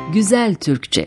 Güzel Türkçe.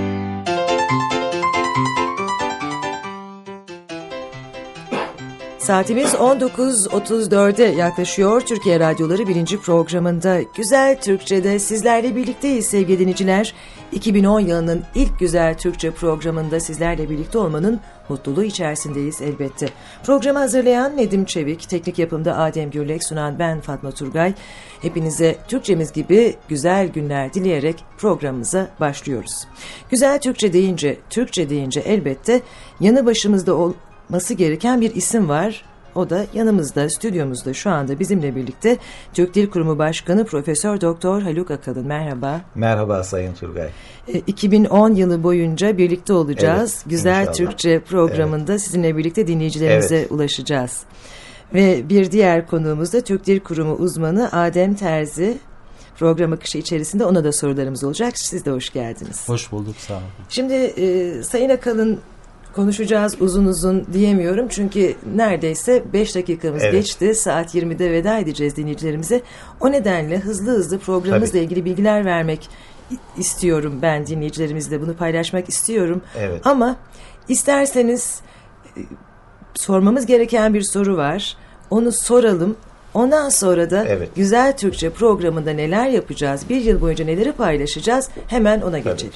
Saatimiz 19.34'e yaklaşıyor. Türkiye Radyoları 1. programında Güzel Türkçe'de sizlerle birlikteyiz sevgili dinleyiciler. 2010 yılının ilk Güzel Türkçe programında sizlerle birlikte olmanın mutluluğu içerisindeyiz elbette. Programı hazırlayan Nedim Çevik, teknik yapımda Adem Gürlek, sunan ben Fatma Turgay. Hepinize Türkçemiz gibi güzel günler dileyerek programımıza başlıyoruz. Güzel Türkçe deyince elbette yanı başımızda olması gereken bir isim var. O da yanımızda, stüdyomuzda şu anda bizimle birlikte Türk Dil Kurumu Başkanı Profesör Doktor Haluk Akalın. Merhaba. Merhaba Sayın Turgay. 2010 yılı boyunca birlikte olacağız. Evet, Güzel inşallah. Türkçe programında sizinle birlikte dinleyicilerimize ulaşacağız. Ve bir diğer konuğumuz da Türk Dil Kurumu uzmanı Adem Terzi. Program akışı içerisinde ona da sorularımız olacak. Siz de hoş geldiniz. Hoş bulduk, sağ olun. Şimdi Sayın Akalın, konuşacağız uzun uzun diyemiyorum çünkü neredeyse 5 dakikamız geçti. Saat 20'de veda edeceğiz dinleyicilerimize. O nedenle hızlı programımızla ilgili bilgiler vermek istiyorum ben, dinleyicilerimizle bunu paylaşmak istiyorum. Evet. Ama isterseniz sormamız gereken bir soru var. Onu soralım. Ondan sonra da Güzel Türkçe programında neler yapacağız, bir yıl boyunca neleri paylaşacağız, hemen ona geçelim.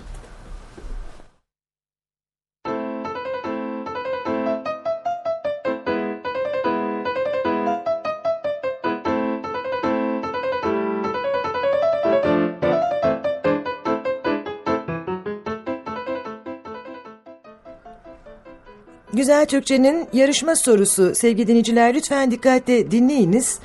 Güzel Türkçe'nin yarışma sorusu sevgili dinleyiciler, lütfen dikkatle dinleyiniz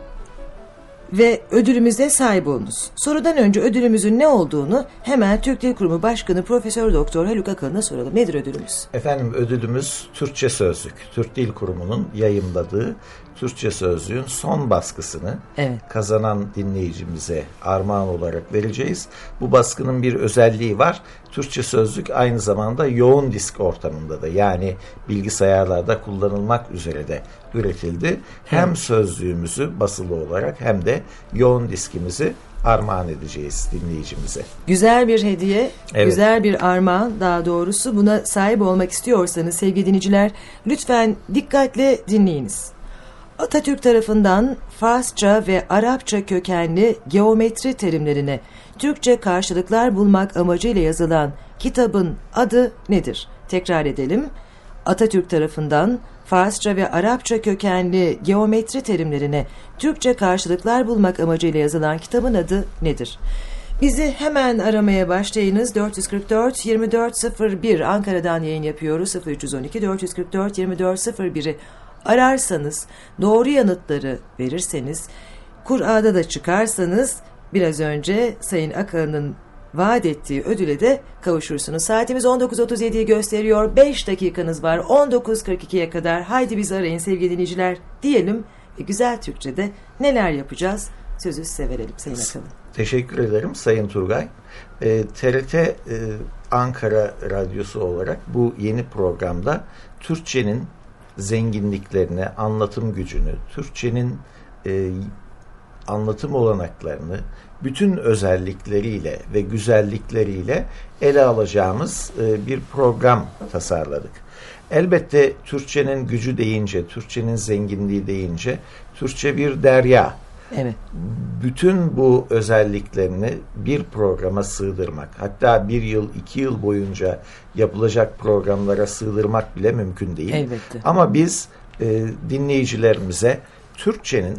ve ödülümüze sahip olunuz. Sorudan önce ödülümüzün ne olduğunu hemen Türk Dil Kurumu Başkanı Profesör Doktor Haluk Akalın'a soralım. Nedir ödülümüz? Efendim, ödülümüz Türkçe Sözlük. Türk Dil Kurumu'nun yayımladığı Türkçe Sözlüğün son baskısını kazanan dinleyicimize armağan olarak vereceğiz. Bu baskının bir özelliği var. Türkçe Sözlük aynı zamanda yoğun disk ortamında da, yani bilgisayarlarda kullanılmak üzere de üretildi. Hem sözlüğümüzü basılı olarak hem de yoğun diskimizi armağan edeceğiz dinleyicimize. Güzel bir hediye, güzel bir armağan daha doğrusu. Buna sahip olmak istiyorsanız sevgili dinleyiciler, lütfen dikkatle dinleyiniz. Atatürk tarafından Farsça ve Arapça kökenli geometri terimlerine Türkçe karşılıklar bulmak amacıyla yazılan kitabın adı nedir? Tekrar edelim. Atatürk tarafından Farsça ve Arapça kökenli geometri terimlerine Türkçe karşılıklar bulmak amacıyla yazılan kitabın adı nedir? Bizi hemen aramaya başlayınız. 444-2401 Ankara'dan yayın yapıyoruz. 0312-444-2401'i ararsanız, doğru yanıtları verirseniz, Kur'a'da da çıkarsanız biraz önce Sayın Akalın'ın vaat ettiği ödüle de kavuşursunuz. Saatimiz 19.37'yi gösteriyor. 5 dakikanız var. 19.42'ye kadar haydi bizi arayın sevgili dinleyiciler diyelim ve Güzel Türkçe'de neler yapacağız? Sözü size verelim Sayın Akalın. Teşekkür ederim Sayın Turgay. TRT Ankara Radyosu olarak bu yeni programda Türkçenin zenginliklerini, anlatım gücünü, Türkçenin anlatım olanaklarını bütün özellikleriyle ve güzellikleriyle ele alacağımız bir program tasarladık. Elbette Türkçenin gücü deyince, Türkçenin zenginliği deyince, Türkçe bir derya. Evet. Bütün bu özelliklerini bir programa sığdırmak, hatta 1 yıl, 2 yıl boyunca yapılacak programlara sığdırmak bile mümkün değil. Elbette. Ama biz dinleyicilerimize Türkçenin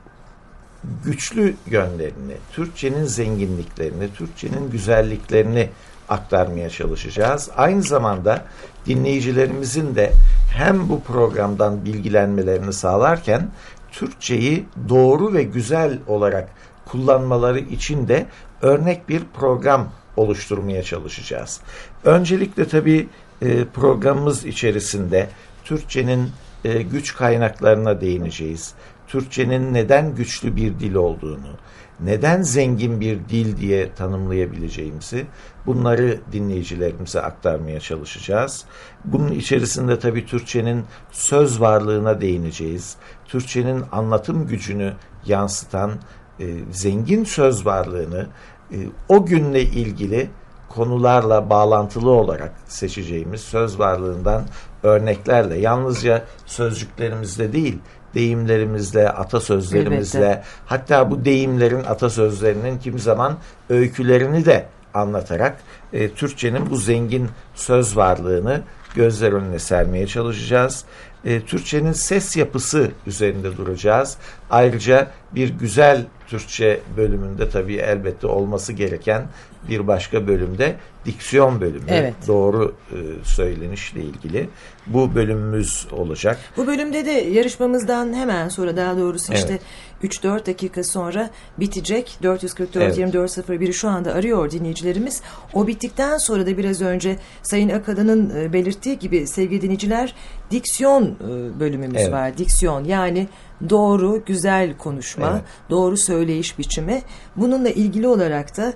güçlü yönlerini, Türkçenin zenginliklerini, Türkçenin güzelliklerini aktarmaya çalışacağız. Aynı zamanda dinleyicilerimizin de hem bu programdan bilgilenmelerini sağlarken Türkçeyi doğru ve güzel olarak kullanmaları için de örnek bir program oluşturmaya çalışacağız. Öncelikle tabii programımız içerisinde Türkçenin güç kaynaklarına değineceğiz. Türkçenin neden güçlü bir dil olduğunu, neden zengin bir dil diye tanımlayabileceğimizi, bunları dinleyicilerimize aktarmaya çalışacağız. Bunun içerisinde tabii Türkçenin söz varlığına değineceğiz. Türkçenin anlatım gücünü yansıtan zengin söz varlığını, o günle ilgili konularla bağlantılı olarak seçeceğimiz söz varlığından örneklerle, yalnızca sözcüklerimizle değil, deyimlerimizle, atasözlerimizle, elbette, hatta bu deyimlerin, atasözlerinin kimi zaman öykülerini de anlatarak Türkçenin bu zengin söz varlığını gözler önüne sermeye çalışacağız. Türkçenin ses yapısı üzerinde duracağız. Ayrıca bir güzel Türkçe bölümünde tabii elbette olması gereken bir başka bölümde diksiyon bölümü. Evet. Doğru söylenişle ilgili bu bölümümüz olacak. Bu bölümde de yarışmamızdan hemen sonra, daha doğrusu işte 3-4 dakika sonra bitecek. 444-2401'i şu anda arıyor dinleyicilerimiz. O bittikten sonra da biraz önce Sayın Akalı'nın belirttiği gibi sevgili dinleyiciler, diksiyon bölümümüz var. Diksiyon, yani doğru, güzel konuşma, doğru söyleyiş biçimi. Bununla ilgili olarak da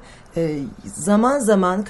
zaman zaman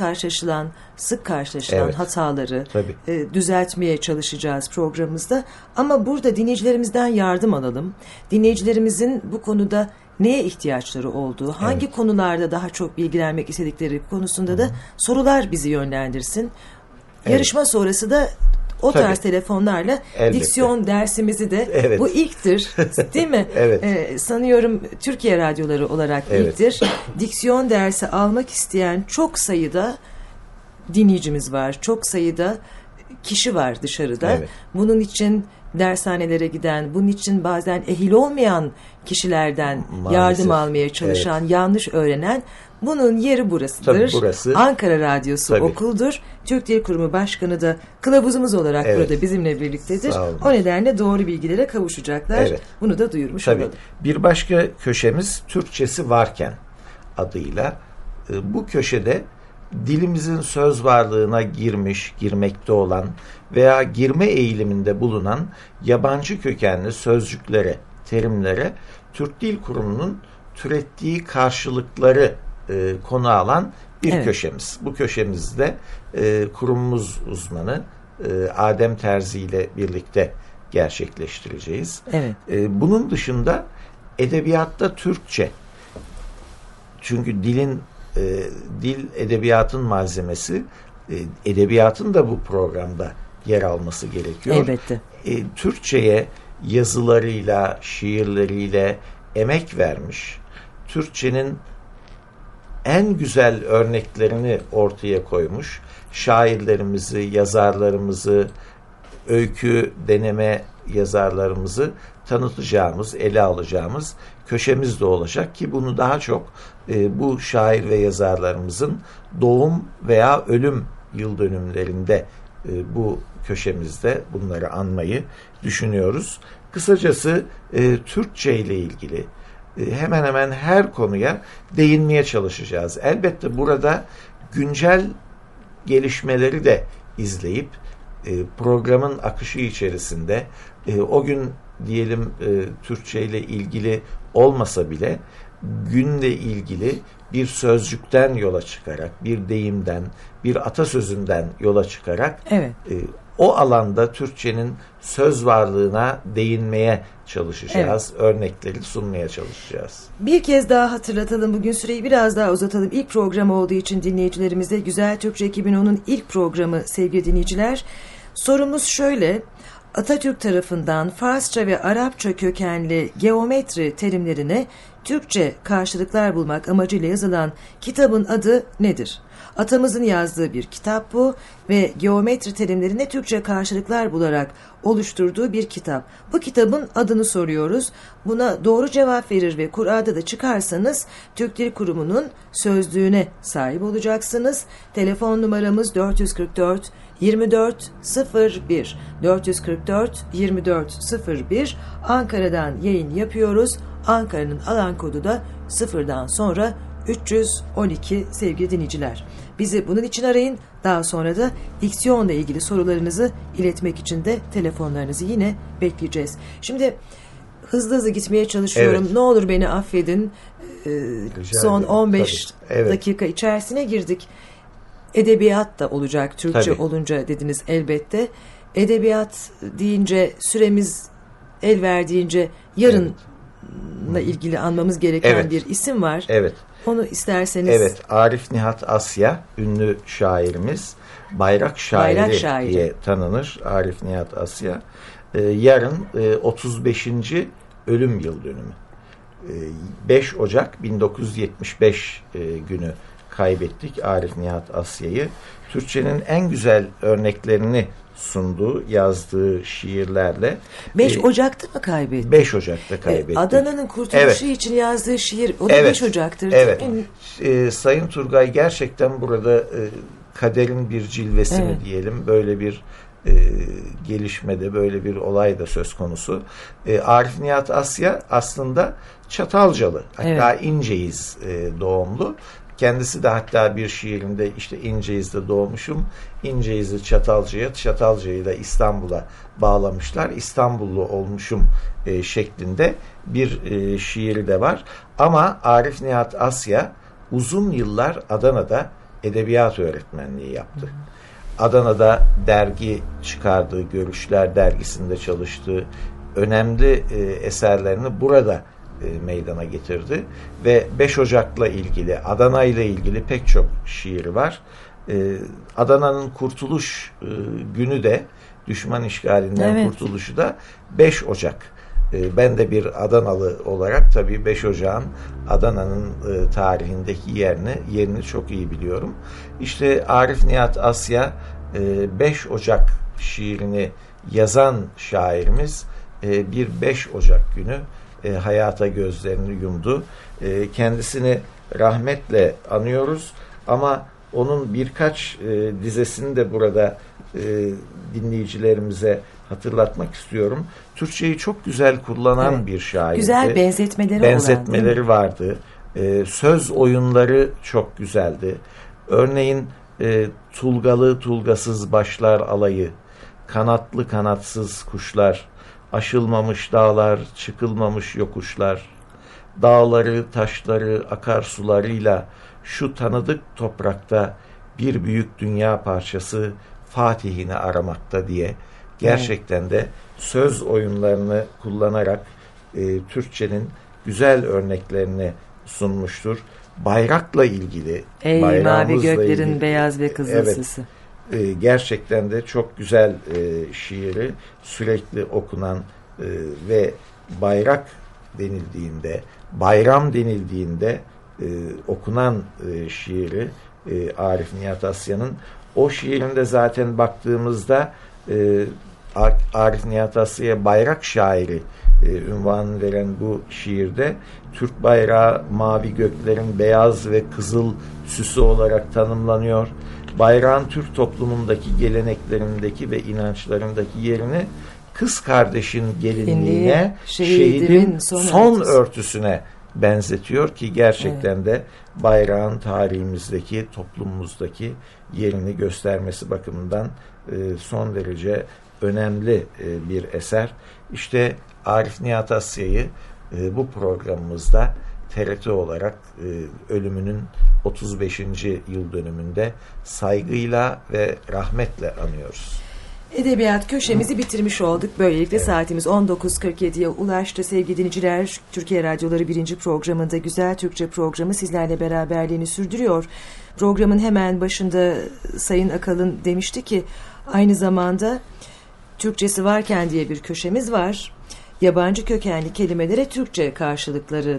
sık karşılaşılan hataları düzeltmeye çalışacağız programımızda. Ama burada dinleyicilerimizden yardım alalım. Dinleyicilerimizin bu konuda neye ihtiyaçları olduğu, hangi konularda daha çok bilgilenmek istedikleri konusunda da sorular bizi yönlendirsin. Yarışma sonrası da o tarz telefonlarla diksiyon dersimizi de bu ilktir, değil mi? Sanıyorum Türkiye radyoları olarak ilktir. Diksiyon dersi almak isteyen çok sayıda dinleyicimiz var. Çok sayıda kişi var dışarıda. Bunun için dershanelere giden, bunun için bazen ehil olmayan kişilerden yardım almaya çalışan, yanlış öğrenen, bunun yeri burasıdır. Tabii burası. Ankara Radyosu okuldur. Türk Dil Kurumu Başkanı da kılavuzumuz olarak burada bizimle birliktedir. O nedenle doğru bilgilere kavuşacaklar. Bunu da duyurmuş olalım. Bir başka köşemiz Türkçesi Varken adıyla. Bu köşede dilimizin söz varlığına girmekte olan veya girme eğiliminde bulunan yabancı kökenli sözcüklere, terimlere Türk Dil Kurumu'nun türettiği karşılıkları konu alan bir köşemiz. Bu köşemizde kurumumuz uzmanı Adem Terzi ile birlikte gerçekleştireceğiz. Bunun dışında edebiyatta Türkçe, çünkü dil edebiyatın malzemesi, edebiyatın da bu programda yer alması gerekiyor. Elbette. Türkçe'ye yazılarıyla, şiirleriyle emek vermiş, Türkçenin en güzel örneklerini ortaya koymuş şairlerimizi, yazarlarımızı, öykü, deneme yazarlarımızı tanıtacağımız, ele alacağımız köşemiz de olacak ki bunu daha çok bu şair ve yazarlarımızın doğum veya ölüm yıl dönümlerinde bu köşemizde bunları anmayı düşünüyoruz. Kısacası Türkçe ile ilgili hemen hemen her konuya değinmeye çalışacağız. Elbette burada güncel gelişmeleri de izleyip programın akışı içerisinde o gün diyelim Türkçe ile ilgili olmasa bile günle ilgili bir sözcükten yola çıkarak, bir deyimden, bir atasözünden yola çıkarak o alanda Türkçenin söz varlığına değinmeye çalışacağız. Örnekleri sunmaya çalışacağız. Bir kez daha hatırlatalım. Bugün süreyi biraz daha uzatalım. İlk program olduğu için dinleyicilerimize Güzel Türkçe 2010'un ilk programı sevgili dinleyiciler. Sorumuz şöyle: Atatürk tarafından Farsça ve Arapça kökenli geometri terimlerine Türkçe karşılıklar bulmak amacıyla yazılan kitabın adı nedir? Atamızın yazdığı bir kitap bu ve geometri terimlerine Türkçe karşılıklar bularak oluşturduğu bir kitap. Bu kitabın adını soruyoruz. Buna doğru cevap verir ve Kur'a'da da çıkarsanız Türk Dil Kurumu'nun sözlüğüne sahip olacaksınız. Telefon numaramız 444 2401 444 2401. Ankara'dan yayın yapıyoruz. Ankara'nın alan kodu da 0'dan sonra 312 sevgili dinleyiciler. Bizi bunun için arayın. Daha sonra da diksiyonla ilgili sorularınızı iletmek için de telefonlarınızı yine bekleyeceğiz. Şimdi hızlı gitmeye çalışıyorum. Ne olur beni affedin. Son 15 dakika içerisine girdik. Edebiyat da olacak. Türkçe olunca dediniz elbette. Edebiyat deyince süremiz el verdiğince yarınla ilgili anmamız gereken bir isim var. Onu isterseniz. Evet, Arif Nihat Asya, ünlü şairimiz. Bayrak şairi diye tanınır Arif Nihat Asya. Yarın 35. ölüm yıl dönümü. 5 Ocak 1975 günü kaybettik Arif Nihat Asya'yı. Türkçenin en güzel örneklerini sunduğu, yazdığı şiirlerle. 5 Ocak'ta mı kaybettik? 5 Ocak'ta kaybettik. Adana'nın kurtuluşu için yazdığı şiir, o da 5 Ocak'tır. Evet. Sayın Turgay gerçekten burada kaderin bir cilvesi mi diyelim, böyle bir gelişmede, böyle bir olay da söz konusu. Arif Nihat Asya aslında Çatalcalı, hatta İnceyiz doğumlu. Kendisi de hatta bir şiirinde işte İnceiz'de doğmuşum, İnceiz'i Çatalca'ya, Çatalca'yı da İstanbul'a bağlamışlar, İstanbullu olmuşum şeklinde bir şiiri de var. Ama Arif Nihat Asya uzun yıllar Adana'da edebiyat öğretmenliği yaptı. Adana'da dergi çıkardığı, Görüşler dergisinde çalıştığı önemli eserlerini burada meydana getirdi ve 5 Ocak'la ilgili, Adana ile ilgili pek çok şiiri var. Adana'nın kurtuluş günü de, düşman işgalinden kurtuluşu da 5 Ocak. Ben de bir Adanalı olarak tabii 5 Ocak'ın Adana'nın tarihindeki yerini çok iyi biliyorum. İşte Arif Nihat Asya 5 Ocak şiirini yazan şairimiz bir 5 Ocak günü hayata gözlerini yumdu. Kendisini rahmetle anıyoruz ama onun birkaç dizesini de burada dinleyicilerimize hatırlatmak istiyorum. Türkçeyi çok güzel kullanan bir şairdi. Güzel benzetmeleri vardı. Söz oyunları çok güzeldi. Örneğin tulgalı tulgasız başlar alayı, kanatlı kanatsız kuşlar, aşılmamış dağlar, çıkılmamış yokuşlar, dağları, taşları, akarsularıyla şu tanıdık toprakta bir büyük dünya parçası Fatih'ini aramakta diye gerçekten de söz oyunlarını kullanarak Türkçenin güzel örneklerini sunmuştur. Bayrakla ilgili, ey mavi göklerin ilgili, beyaz ve kızılsısı. Gerçekten de çok güzel şiiri sürekli okunan ve bayrak denildiğinde, bayram denildiğinde okunan şiiri Arif Nihat Asya'nın. O şiirinde zaten baktığımızda Arif Nihat Asya'ya bayrak şairi unvanını veren bu şiirde Türk bayrağı mavi göklerin beyaz ve kızıl süsü olarak tanımlanıyor. Bayrağın Türk toplumundaki geleneklerindeki ve inançlarındaki yerini kız kardeşin gelinliğine, şehidin son örtüsüne benzetiyor ki gerçekten de bayrağın tarihimizdeki, toplumumuzdaki yerini göstermesi bakımından son derece önemli bir eser. İşte Arif Nihat Asya'yı bu programımızda TRT olarak ölümünün 35. yıl dönümünde saygıyla ve rahmetle anıyoruz. Edebiyat köşemizi bitirmiş olduk. Böylelikle saatimiz 19.47'ye ulaştı. Sevgili dinleyiciler, Türkiye Radyoları 1. programında Güzel Türkçe programı sizlerle beraberliğini sürdürüyor. Programın hemen başında Sayın Akalın demişti ki aynı zamanda Türkçesi varken diye bir köşemiz var. Yabancı kökenli kelimelere Türkçe karşılıkların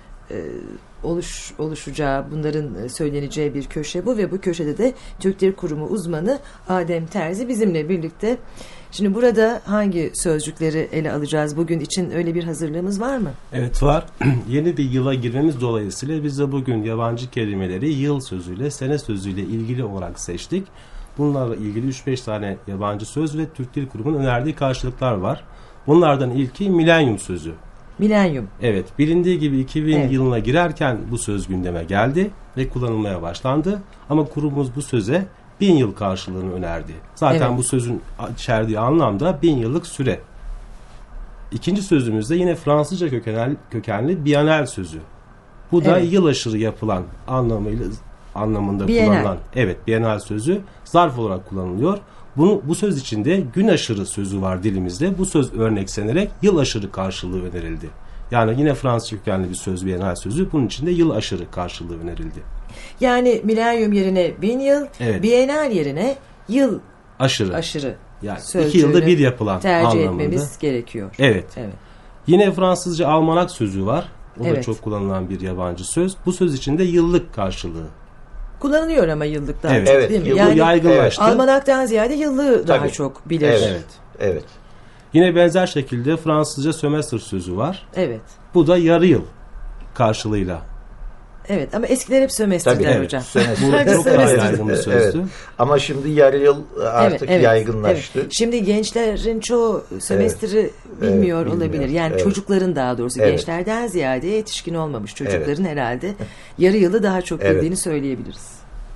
oluşacağı, bunların söyleneceği bir köşe bu ve bu köşede de Türk Dil Kurumu uzmanı Adem Terzi bizimle birlikte. Şimdi burada hangi sözcükleri ele alacağız bugün için, öyle bir hazırlığımız var mı? Evet, var. Yeni bir yıla girmemiz dolayısıyla biz de bugün yabancı kelimeleri yıl sözüyle, sene sözüyle ilgili olarak seçtik. Bunlarla ilgili 3-5 tane yabancı söz ve Türk Dil Kurumu'nun önerdiği karşılıklar var. Bunlardan ilki milenyum sözü. Milenyum. Evet, bilindiği gibi 2000 yılına girerken bu söz gündeme geldi ve kullanılmaya başlandı. Ama kurumumuz bu söze 1000 yıl karşılığını önerdi. Zaten bu sözün içerdiği anlamda 1000 yıllık süre. İkinci sözümüzde yine Fransızca kökenli bienal sözü. Bu da yıl aşırı yapılan anlamında kullanılan bienal sözü zarf olarak kullanılıyor. Bu söz içinde gün aşırı sözü var dilimizde. Bu söz örneksenerek yıl aşırı karşılığı önerildi. Yani yine Fransızca kökenli bir söz, bienal sözü. Bunun için de yıl aşırı karşılığı önerildi. Yani milenyum yerine 1000 yıl, bienal yerine yıl aşırı yani 2 yılda bir yapılan tercih anlamında etmemiz gerekiyor. Evet. Yine Fransızca almanak sözü var. O da çok kullanılan bir yabancı söz. Bu söz için de yıllık karşılığı kullanılıyor ama yıllıktan değil mi? Yani yaygınlaştı. Almanaktan ziyade yıllığı daha çok bilir. Evet. Yine benzer şekilde Fransızca sömestr sözü var. Evet. Bu da yarı yıl karşılığıyla. Evet ama eskiler hep sömestr der hocam. Bu çok daha yaygın bir sözdü. Evet. Ama şimdi yarı yıl artık yaygınlaştı. Evet. Şimdi gençlerin çoğu sömestri bilmiyor olabilir. Yani çocukların daha doğrusu gençlerden ziyade yetişkin olmamış çocukların herhalde yarı yılı daha çok bildiğini söyleyebiliriz.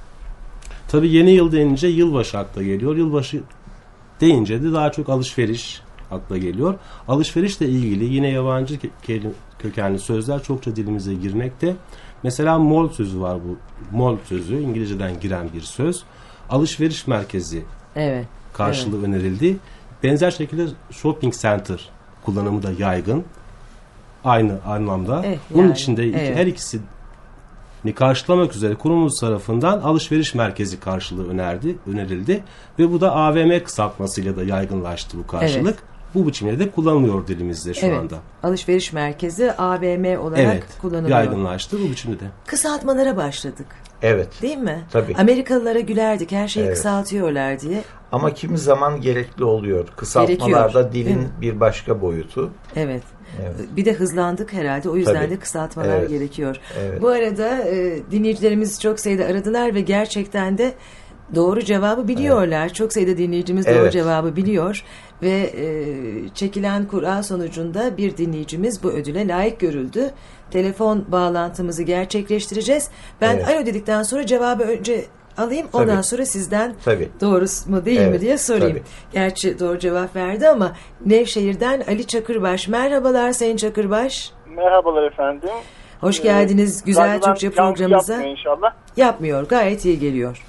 Tabii yeni yıl denince yılbaşı akla geliyor. Yılbaşı deyince de daha çok alışveriş akla geliyor. Alışverişle ilgili yine yabancı kökenli sözler çokça dilimize girmekte. Mesela mall sözü var bu. Mall sözü İngilizceden giren bir söz. Alışveriş merkezi karşılığı önerildi. Benzer şekilde shopping center kullanımı da yaygın. Aynı anlamda. Bunun için de her ikisini karşılamak üzere kurumumuz tarafından alışveriş merkezi karşılığı önerildi. Ve bu da AVM kısaltmasıyla da yaygınlaştı bu karşılık. Bu biçimde de kullanılıyor dilimizde şu anda. Alışveriş merkezi AVM olarak kullanılıyor. Yaygınlaştı bu biçimde de. Kısaltmalara başladık. Evet. Değil mi? Tabii. Amerikalılara gülerdik her şeyi kısaltıyorlar diye. Ama kimi zaman gerekli oluyor. Kısaltmalarda dilin bir başka boyutu. Evet. Bir de hızlandık herhalde. O yüzden de kısaltmalar gerekiyor. Bu arada dinleyicilerimiz çok sayıda aradılar ve gerçekten de doğru cevabı biliyorlar. Çok sayıda dinleyicimiz doğru cevabı biliyor. Ve çekilen kura sonucunda bir dinleyicimiz bu ödüle layık görüldü. Telefon bağlantımızı gerçekleştireceğiz. Ben alo dedikten sonra cevabı önce alayım. Ondan sonra sizden doğrusu mu değil mi diye sorayım. Gerçi doğru cevap verdi ama Nevşehir'den Ali Çakırbaş. Merhabalar Sayın Çakırbaş. Merhabalar efendim. Hoş geldiniz güzel Türkçe programımıza. Yapmıyor inşallah. Yapmıyor. Gayet iyi geliyor.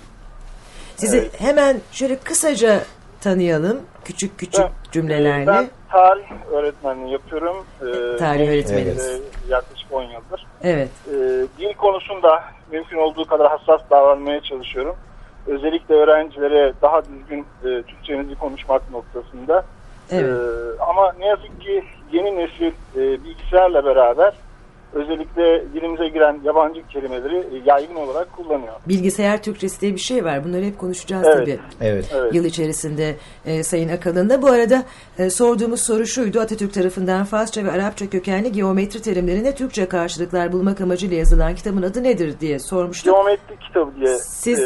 Sizi hemen şöyle kısaca tanıyalım. Küçük cümlelerle. Ben tarih öğretmenliği yapıyorum. Tarih öğretmeniniz. Yaklaşık 10 yıldır. Evet. Dil konusunda mümkün olduğu kadar hassas davranmaya çalışıyorum. Özellikle öğrencilere daha düzgün Türkçemizi konuşmak noktasında. Evet. Ama ne yazık ki yeni nesil bilgisayarla beraber özellikle dilimize giren yabancı kelimeleri yaygın olarak kullanıyor. Bilgisayar Türkçesi diye bir şey var. Bunları hep konuşacağız tabii. Evet. Yıl içerisinde Sayın Akalın'da. Bu arada sorduğumuz soru şuydu. Atatürk tarafından Farsça ve Arapça kökenli geometri terimlerine Türkçe karşılıklar bulmak amacıyla yazılan kitabın adı nedir diye sormuştuk. Geometri kitabı diye. Siz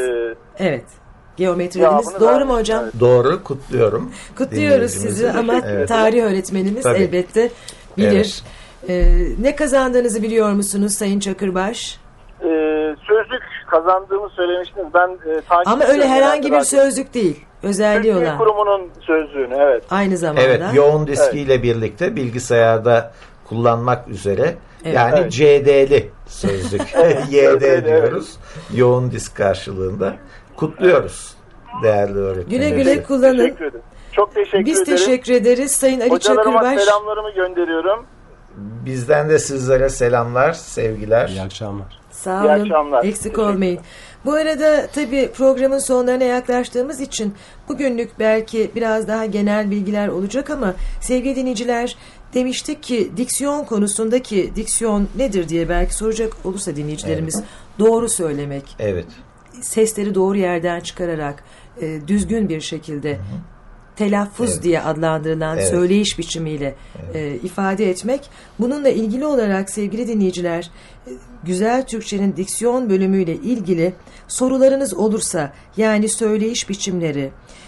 geometri dediniz. Doğru mu hocam? Evet. Doğru. Kutluyorum. Kutluyoruz sizi ama tarih öğretmenimiz elbette bilir. Ne kazandığınızı biliyor musunuz Sayın Çakırbaş? Sözlük kazandığımı söylemiştiniz. Ben ama öyle herhangi bir sözlük değil. Özelliği olan. Türk Dil Kurumu'nun sözlüğünü aynı zamanda. Evet, yoğun diskiyle birlikte bilgisayarda kullanmak üzere. Yani CD'li sözlük. YD diyoruz. Yoğun disk karşılığında. Kutluyoruz değerli öğretmenler. Güle güle kullanın. Teşekkür ederim. Çok teşekkür ederim. Biz teşekkür ederiz Sayın Ali Çakırbaş. Hocalarıma selamlarımı gönderiyorum. Bizden de sizlere selamlar, sevgiler. İyi akşamlar. Sağ olun. İyi akşamlar. Eksik olmayın. Bu arada tabii programın sonlarına yaklaştığımız için bugünlük belki biraz daha genel bilgiler olacak ama sevgili dinleyiciler demiştik ki diksiyon konusundaki diksiyon nedir diye belki soracak olursa dinleyicilerimiz doğru söylemek. Evet. Sesleri doğru yerden çıkararak düzgün bir şekilde telaffuz diye adlandırılan söyleyiş biçimiyle ifade etmek. Bununla ilgili olarak sevgili dinleyiciler Güzel Türkçenin diksiyon bölümüyle ilgili sorularınız olursa yani söyleyiş biçimleri,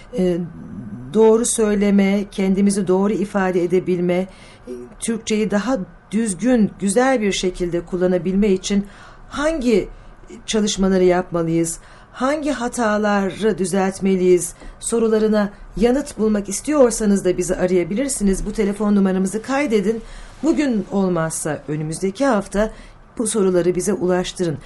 doğru söyleme, kendimizi doğru ifade edebilme, Türkçeyi daha düzgün, güzel bir şekilde kullanabilme için hangi çalışmaları yapmalıyız? Hangi hataları düzeltmeliyiz? Sorularına yanıt bulmak istiyorsanız da bizi arayabilirsiniz. Bu telefon numaramızı kaydedin. Bugün olmazsa önümüzdeki hafta bu soruları bize ulaştırın.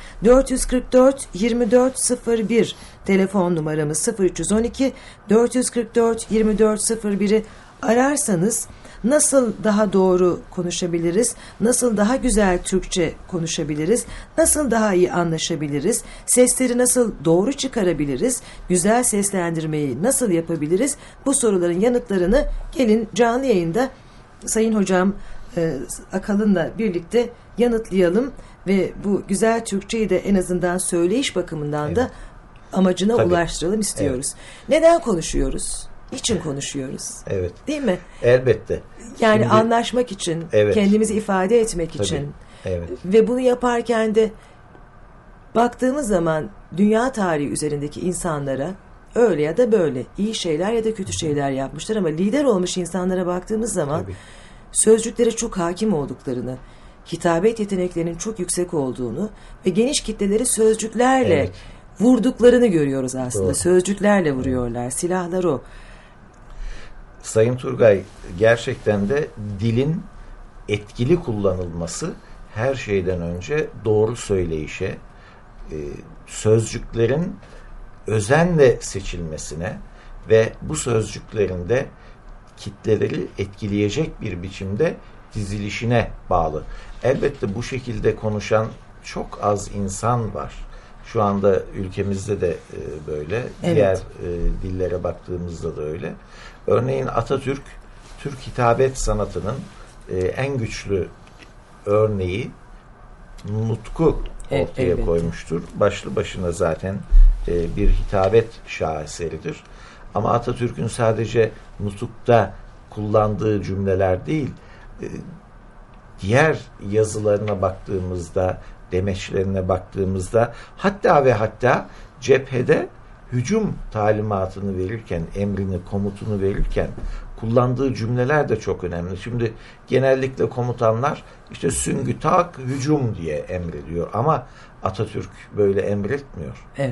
444-2401 telefon numaramız 0312 444-2401'i ararsanız nasıl daha doğru konuşabiliriz, nasıl daha güzel Türkçe konuşabiliriz, nasıl daha iyi anlaşabiliriz, sesleri nasıl doğru çıkarabiliriz, güzel seslendirmeyi nasıl yapabiliriz, bu soruların yanıtlarını gelin canlı yayında Sayın Hocam Akalın'la birlikte yanıtlayalım ve bu güzel Türkçeyi de en azından söyleyiş bakımından da amacına ulaştıralım istiyoruz. Neden konuşuyoruz? Niçin konuşuyoruz? Evet. Değil mi? Elbette. Yani anlaşmak için, kendimizi ifade etmek için. Evet. Ve bunu yaparken de baktığımız zaman dünya tarihi üzerindeki insanlara öyle ya da böyle iyi şeyler ya da kötü şeyler yapmışlar ama lider olmuş insanlara baktığımız zaman sözcüklere çok hakim olduklarını, hitabet yeteneklerinin çok yüksek olduğunu ve geniş kitleleri sözcüklerle vurduklarını görüyoruz aslında. Doğru. Sözcüklerle vuruyorlar. Silahlar o. Sayın Turgay, gerçekten de dilin etkili kullanılması her şeyden önce doğru söyleyişe, sözcüklerin özenle seçilmesine ve bu sözcüklerin de kitleleri etkileyecek bir biçimde dizilişine bağlı. Elbette bu şekilde konuşan çok az insan var. Şu anda ülkemizde de böyle. Diğer dillere baktığımızda da öyle. Örneğin Atatürk, Türk hitabet sanatının en güçlü örneği nutku ortaya koymuştur. Başlı başına zaten bir hitabet şaheseridir. Ama Atatürk'ün sadece nutukta kullandığı cümleler değil, diğer yazılarına baktığımızda, demeçlerine baktığımızda, hatta ve hatta cephede hücum talimatını verirken, emrini, komutunu verirken kullandığı cümleler de çok önemli. Şimdi genellikle komutanlar işte süngü tak, hücum diye emrediyor ama Atatürk böyle emretmiyor. Evet.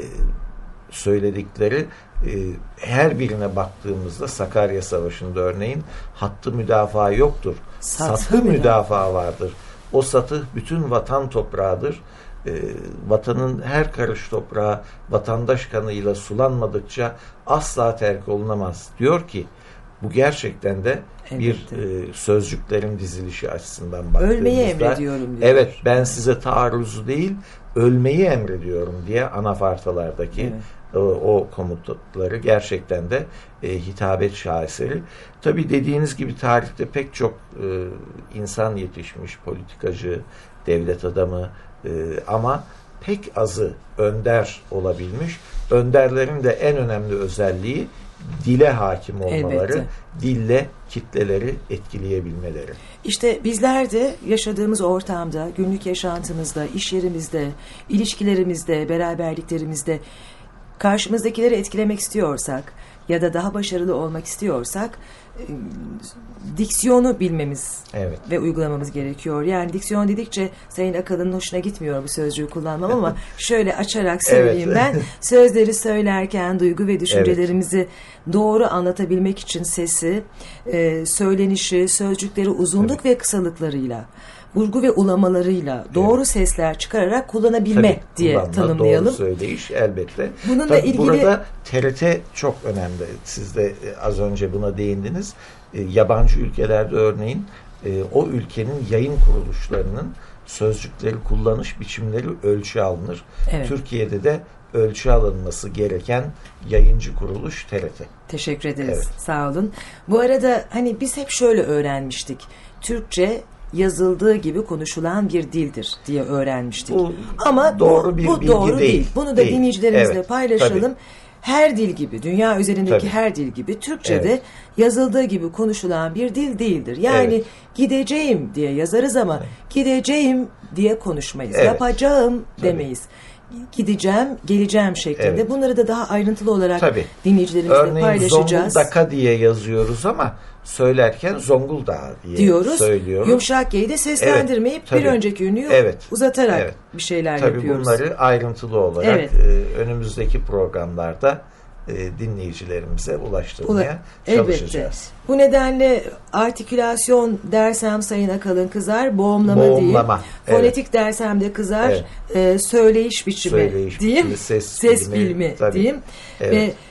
Söyledikleri her birine baktığımızda Sakarya Savaşı'nda örneğin hattı müdafaa yoktur. Satı müdafaa vardır. O satı bütün vatan toprağıdır. Vatanın her karış toprağı vatandaş kanıyla sulanmadıkça asla terk olunamaz. Diyor ki bu gerçekten de bir sözcüklerin dizilişi açısından baktığımızda ölmeyi emrediyorum diyor. Evet, ben size taarruzu değil ölmeyi emrediyorum diye anafartalardaki o komutları gerçekten de hitabet şaheseri. Tabii dediğiniz gibi tarihte pek çok insan yetişmiş, politikacı, devlet adamı ama pek azı önder olabilmiş. Önderlerin de en önemli özelliği dile hakim olmaları, dille kitleleri etkileyebilmeleri. İşte bizler de yaşadığımız ortamda, günlük yaşantımızda, iş yerimizde, ilişkilerimizde, beraberliklerimizde karşımızdakileri etkilemek istiyorsak ya da daha başarılı olmak istiyorsak diksiyonu bilmemiz ve uygulamamız gerekiyor. Yani diksiyon dedikçe Sayın Akalın'ın hoşuna gitmiyor bu sözcüğü kullanmam ama şöyle açarak söyleyeyim ben. Sözleri söylerken duygu ve düşüncelerimizi doğru anlatabilmek için sesi, söylenişi, sözcükleri uzunluk ve kısalıklarıyla, vurgu ve ulamalarıyla doğru sesler çıkararak kullanabilme diye tanımlayalım. Doğru söyleyiş elbette. Bununla ilgili burada TRT çok önemli. Siz de az önce buna değindiniz. Yabancı ülkelerde örneğin o ülkenin yayın kuruluşlarının sözcükleri, kullanış biçimleri ölçü alınır. Türkiye'de de ölçü alınması gereken yayıncı kuruluş TRT. Teşekkür ederiz. Sağ olun. Bu arada hani biz hep şöyle öğrenmiştik. Türkçe yazıldığı gibi konuşulan bir dildir diye öğrenmiştik. Ama doğru bu doğru değil. Bunu da dinleyicilerimizle paylaşalım. Tabii. Her dil gibi, dünya üzerindeki her dil gibi Türkçe'de yazıldığı gibi konuşulan bir dil değildir. Yani gideceğim diye yazarız ama gideceğim diye konuşmayız. Yapacağım demeyiz. Gideceğim, geleceğim şeklinde. Bunları da daha ayrıntılı olarak dinleyicilerimizle paylaşacağız. Örneğin Zonguldak'a diye yazıyoruz ama söylerken Zonguldak diye diyoruz. Söylüyoruz. Yumuşak G'yi de seslendirmeyip bir önceki ünlüyü uzatarak bir şeyler yapıyoruz. Bunları ayrıntılı olarak önümüzdeki programlarda dinleyicilerimize ulaştırmaya çalışacağız. Bu nedenle artikülasyon dersem Sayın Akalın kızar, boğumlama değil. Fonetik dersem de kızar, söyleyiş biçimi diyeyim. Ses bilimi diyeyim. Ve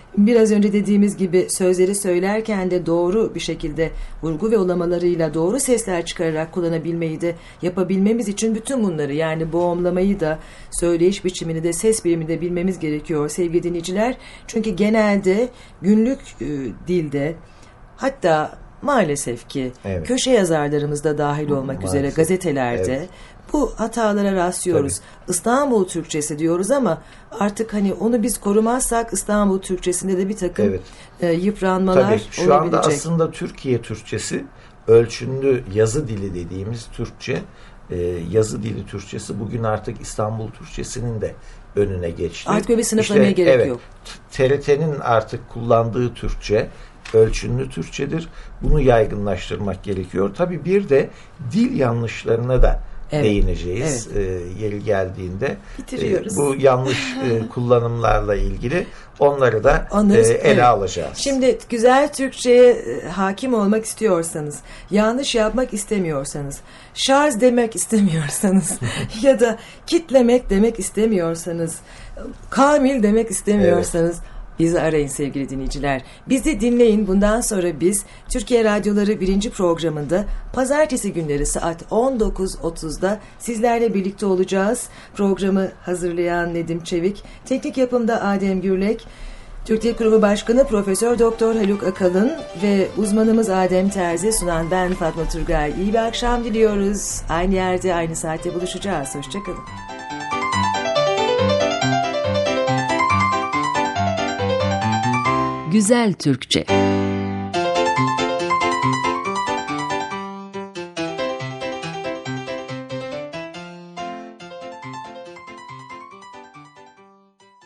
Biraz önce dediğimiz gibi sözleri söylerken de doğru bir şekilde vurgu ve ulamalarıyla doğru sesler çıkararak kullanabilmeyi de yapabilmemiz için bütün bunları, yani boğumlamayı da, söyleyiş biçimini de, ses birimini de bilmemiz gerekiyor sevgili dinleyiciler. Çünkü genelde günlük dilde, hatta maalesef ki köşe yazarlarımız da dahil olmak üzere gazetelerde bu hatalara rastlıyoruz. Tabii. İstanbul Türkçesi diyoruz ama artık hani onu biz korumazsak İstanbul Türkçesinde de bir takım yıpranmalar olabilecek. Şu anda aslında Türkiye Türkçesi, ölçünlü yazı dili dediğimiz Türkçe, yazı dili Türkçesi bugün artık İstanbul Türkçesinin de önüne geçti. Artık bir sınıflamaya gerek yok. TRT'nin artık kullandığı Türkçe ölçünlü Türkçedir. Bunu yaygınlaştırmak gerekiyor. Tabii bir de dil yanlışlarına da değineceğiz yeri geldiğinde. Bitiriyoruz. Bu yanlış kullanımlarla ilgili onları da ele alacağız. Şimdi güzel Türkçe'ye hakim olmak istiyorsanız, yanlış yapmak istemiyorsanız, şarj demek istemiyorsanız ya da kitlemek demek istemiyorsanız, kamil demek istemiyorsanız bizi arayın sevgili dinleyiciler. Bizi dinleyin. Bundan sonra biz Türkiye Radyoları 1. programında pazartesi günleri saat 19.30'da sizlerle birlikte olacağız. Programı hazırlayan Nedim Çevik, teknik yapımda Adem Gürlek, Türk Dil Kurumu Başkanı Profesör Doktor Haluk Akalın ve uzmanımız Adem Terzi, sunan ben Fatma Turgay. İyi bir akşam diliyoruz. Aynı yerde, aynı saatte buluşacağız. Hoşçakalın. Güzel Türkçe.